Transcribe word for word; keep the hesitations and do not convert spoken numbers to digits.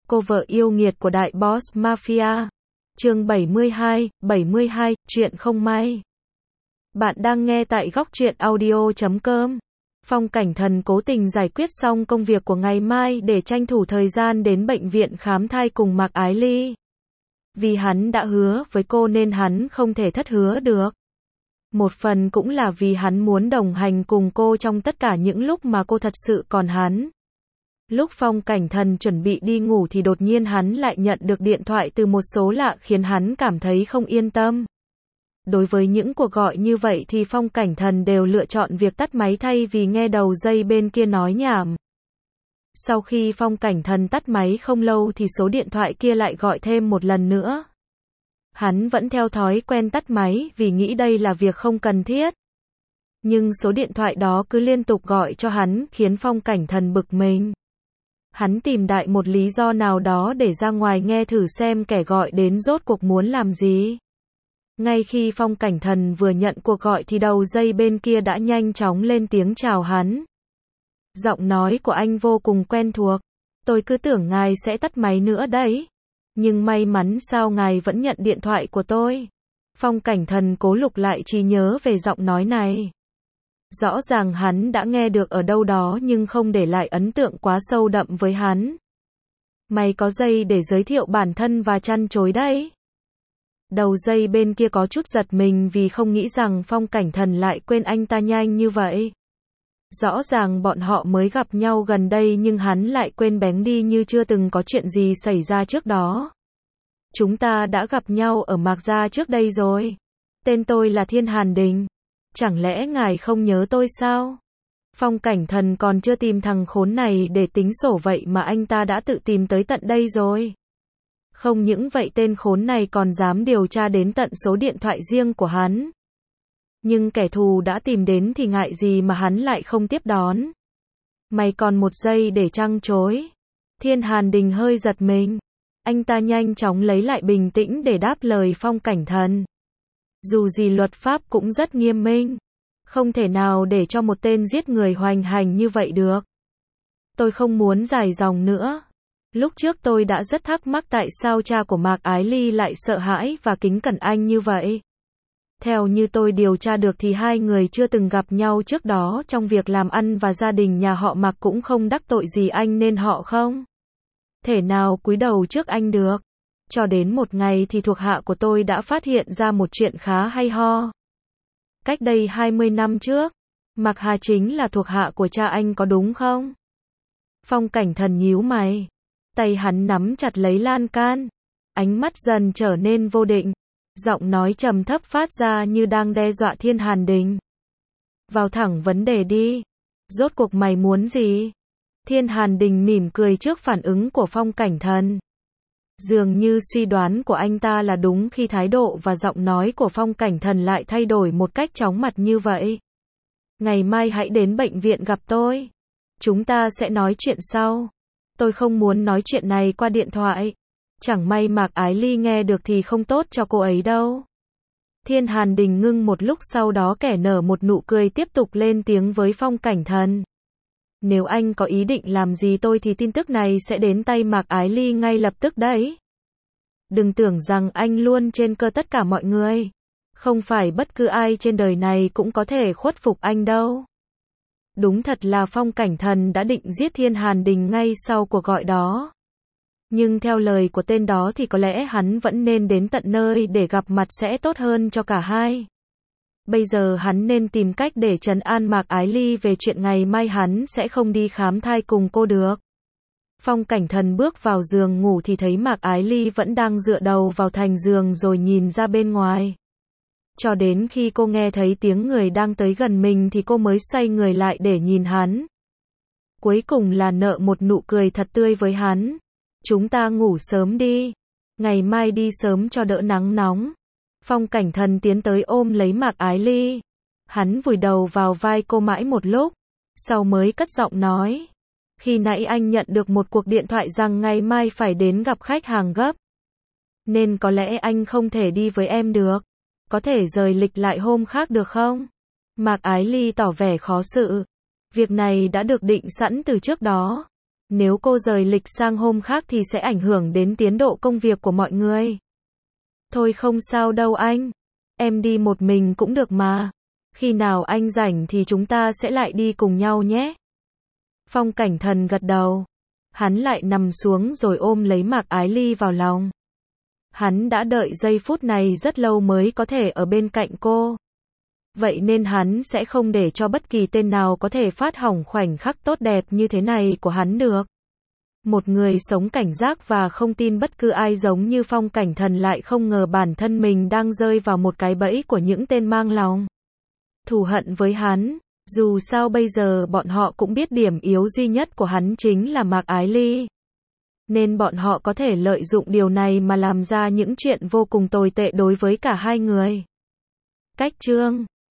Cô vợ yêu nghiệt của đại boss mafia. Chương bảy mươi hai, bảy mươi hai, chuyện không may. Bạn đang nghe tại góc truyện audio chấm com. Phong Cảnh Thần cố tình giải quyết xong công việc của ngày mai để tranh thủ thời gian đến bệnh viện khám thai cùng Mạc Ái Ly. Vì hắn đã hứa với cô nên hắn không thể thất hứa được. Một phần cũng là vì hắn muốn đồng hành cùng cô trong tất cả những lúc mà cô thật sự còn hắn. Lúc Phong Cảnh Thần chuẩn bị đi ngủ thì đột nhiên hắn lại nhận được điện thoại từ một số lạ khiến hắn cảm thấy không yên tâm. Đối với những cuộc gọi như vậy thì Phong Cảnh Thần đều lựa chọn việc tắt máy thay vì nghe đầu dây bên kia nói nhảm. Sau khi Phong Cảnh Thần tắt máy không lâu thì số điện thoại kia lại gọi thêm một lần nữa. Hắn vẫn theo thói quen tắt máy vì nghĩ đây là việc không cần thiết. Nhưng số điện thoại đó cứ liên tục gọi cho hắn khiến Phong Cảnh Thần bực mình. Hắn tìm đại một lý do nào đó để ra ngoài nghe thử xem kẻ gọi đến rốt cuộc muốn làm gì. Ngay khi Phong Cảnh Thần vừa nhận cuộc gọi thì đầu dây bên kia đã nhanh chóng lên tiếng chào hắn. Giọng nói của anh vô cùng quen thuộc. Tôi cứ tưởng ngài sẽ tắt máy nữa đấy. Nhưng may mắn sao ngài vẫn nhận điện thoại của tôi. Phong Cảnh Thần cố lục lại trí nhớ về giọng nói này. Rõ ràng hắn đã nghe được ở đâu đó nhưng không để lại ấn tượng quá sâu đậm với hắn. Mày có dây để giới thiệu bản thân và chăn chối đấy. Đầu dây bên kia có chút giật mình vì không nghĩ rằng Phong Cảnh Thần lại quên anh ta nhanh như vậy. Rõ ràng bọn họ mới gặp nhau gần đây nhưng hắn lại quên bén đi như chưa từng có chuyện gì xảy ra trước đó. Chúng ta đã gặp nhau ở Mạc Gia trước đây rồi. Tên tôi là Thiên Hàn Đình. Chẳng lẽ ngài không nhớ tôi sao? Phong Cảnh Thần còn chưa tìm thằng khốn này để tính sổ vậy mà anh ta đã tự tìm tới tận đây rồi. Không những vậy tên khốn này còn dám điều tra đến tận số điện thoại riêng của hắn. Nhưng kẻ thù đã tìm đến thì ngại gì mà hắn lại không tiếp đón. Mày còn một giây để trăng chối. Thiên Hàn Đình hơi giật mình. Anh ta nhanh chóng lấy lại bình tĩnh để đáp lời Phong Cảnh Thần. Dù gì luật pháp cũng rất nghiêm minh. Không thể nào để cho một tên giết người hoành hành như vậy được. Tôi không muốn dài dòng nữa. Lúc trước tôi đã rất thắc mắc tại sao cha của Mạc Ái Ly lại sợ hãi và kính cẩn anh như vậy. Theo như tôi điều tra được thì hai người chưa từng gặp nhau trước đó trong việc làm ăn và gia đình nhà họ Mạc cũng không đắc tội gì anh nên họ không thể nào cúi đầu trước anh được. Cho đến một ngày thì thuộc hạ của tôi đã phát hiện ra một chuyện khá hay ho. Cách đây hai mươi năm trước, Mạc Hà chính là thuộc hạ của cha anh có đúng không? Phong Cảnh Thần nhíu mày. Tay hắn nắm chặt lấy lan can. Ánh mắt dần trở nên vô định. Giọng nói trầm thấp phát ra như đang đe dọa Thiên Hàn Đình. Vào thẳng vấn đề đi. Rốt cuộc mày muốn gì? Thiên Hàn Đình mỉm cười trước phản ứng của Phong Cảnh Thần. Dường như suy đoán của anh ta là đúng khi thái độ và giọng nói của Phong Cảnh Thần lại thay đổi một cách chóng mặt như vậy. Ngày mai hãy đến bệnh viện gặp tôi. Chúng ta sẽ nói chuyện sau. Tôi không muốn nói chuyện này qua điện thoại. Chẳng may Mạc Ái Ly nghe được thì không tốt cho cô ấy đâu. Thiên Hàn Đình ngưng một lúc sau đó kẻ nở một nụ cười tiếp tục lên tiếng với Phong Cảnh Thần. Nếu anh có ý định làm gì tôi thì tin tức này sẽ đến tay Mạc Ái Ly ngay lập tức đấy. Đừng tưởng rằng anh luôn trên cơ tất cả mọi người. Không phải bất cứ ai trên đời này cũng có thể khuất phục anh đâu. Đúng thật là Phong Cảnh Thần đã định giết Thiên Hàn Đình ngay sau cuộc gọi đó. Nhưng theo lời của tên đó thì có lẽ hắn vẫn nên đến tận nơi để gặp mặt sẽ tốt hơn cho cả hai. Bây giờ hắn nên tìm cách để trấn an Mạc Ái Ly về chuyện ngày mai hắn sẽ không đi khám thai cùng cô được. Phong Cảnh Thần bước vào giường ngủ thì thấy Mạc Ái Ly vẫn đang dựa đầu vào thành giường rồi nhìn ra bên ngoài. Cho đến khi cô nghe thấy tiếng người đang tới gần mình thì cô mới xoay người lại để nhìn hắn. Cuối cùng là nở một nụ cười thật tươi với hắn. Chúng ta ngủ sớm đi. Ngày mai đi sớm cho đỡ nắng nóng. Phong Cảnh Thần tiến tới ôm lấy Mạc Ái Ly. Hắn vùi đầu vào vai cô mãi một lúc. Sau mới cất giọng nói. Khi nãy anh nhận được một cuộc điện thoại rằng ngày mai phải đến gặp khách hàng gấp. Nên có lẽ anh không thể đi với em được. Có thể rời lịch lại hôm khác được không? Mạc Ái Ly tỏ vẻ khó xử. Việc này đã được định sẵn từ trước đó. Nếu cô rời lịch sang hôm khác thì sẽ ảnh hưởng đến tiến độ công việc của mọi người. Thôi không sao đâu anh. Em đi một mình cũng được mà. Khi nào anh rảnh thì chúng ta sẽ lại đi cùng nhau nhé. Phong Cảnh Thần gật đầu. Hắn lại nằm xuống rồi ôm lấy Mạc Ái Ly vào lòng. Hắn đã đợi giây phút này rất lâu mới có thể ở bên cạnh cô. Vậy nên hắn sẽ không để cho bất kỳ tên nào có thể phát hỏng khoảnh khắc tốt đẹp như thế này của hắn được. Một người sống cảnh giác và không tin bất cứ ai giống như Phong Cảnh Thần lại không ngờ bản thân mình đang rơi vào một cái bẫy của những tên mang lòng thù hận với hắn. Dù sao bây giờ bọn họ cũng biết điểm yếu duy nhất của hắn chính là Mạc Ái Ly. Nên bọn họ có thể lợi dụng điều này mà làm ra những chuyện vô cùng tồi tệ đối với cả hai người. Cách chương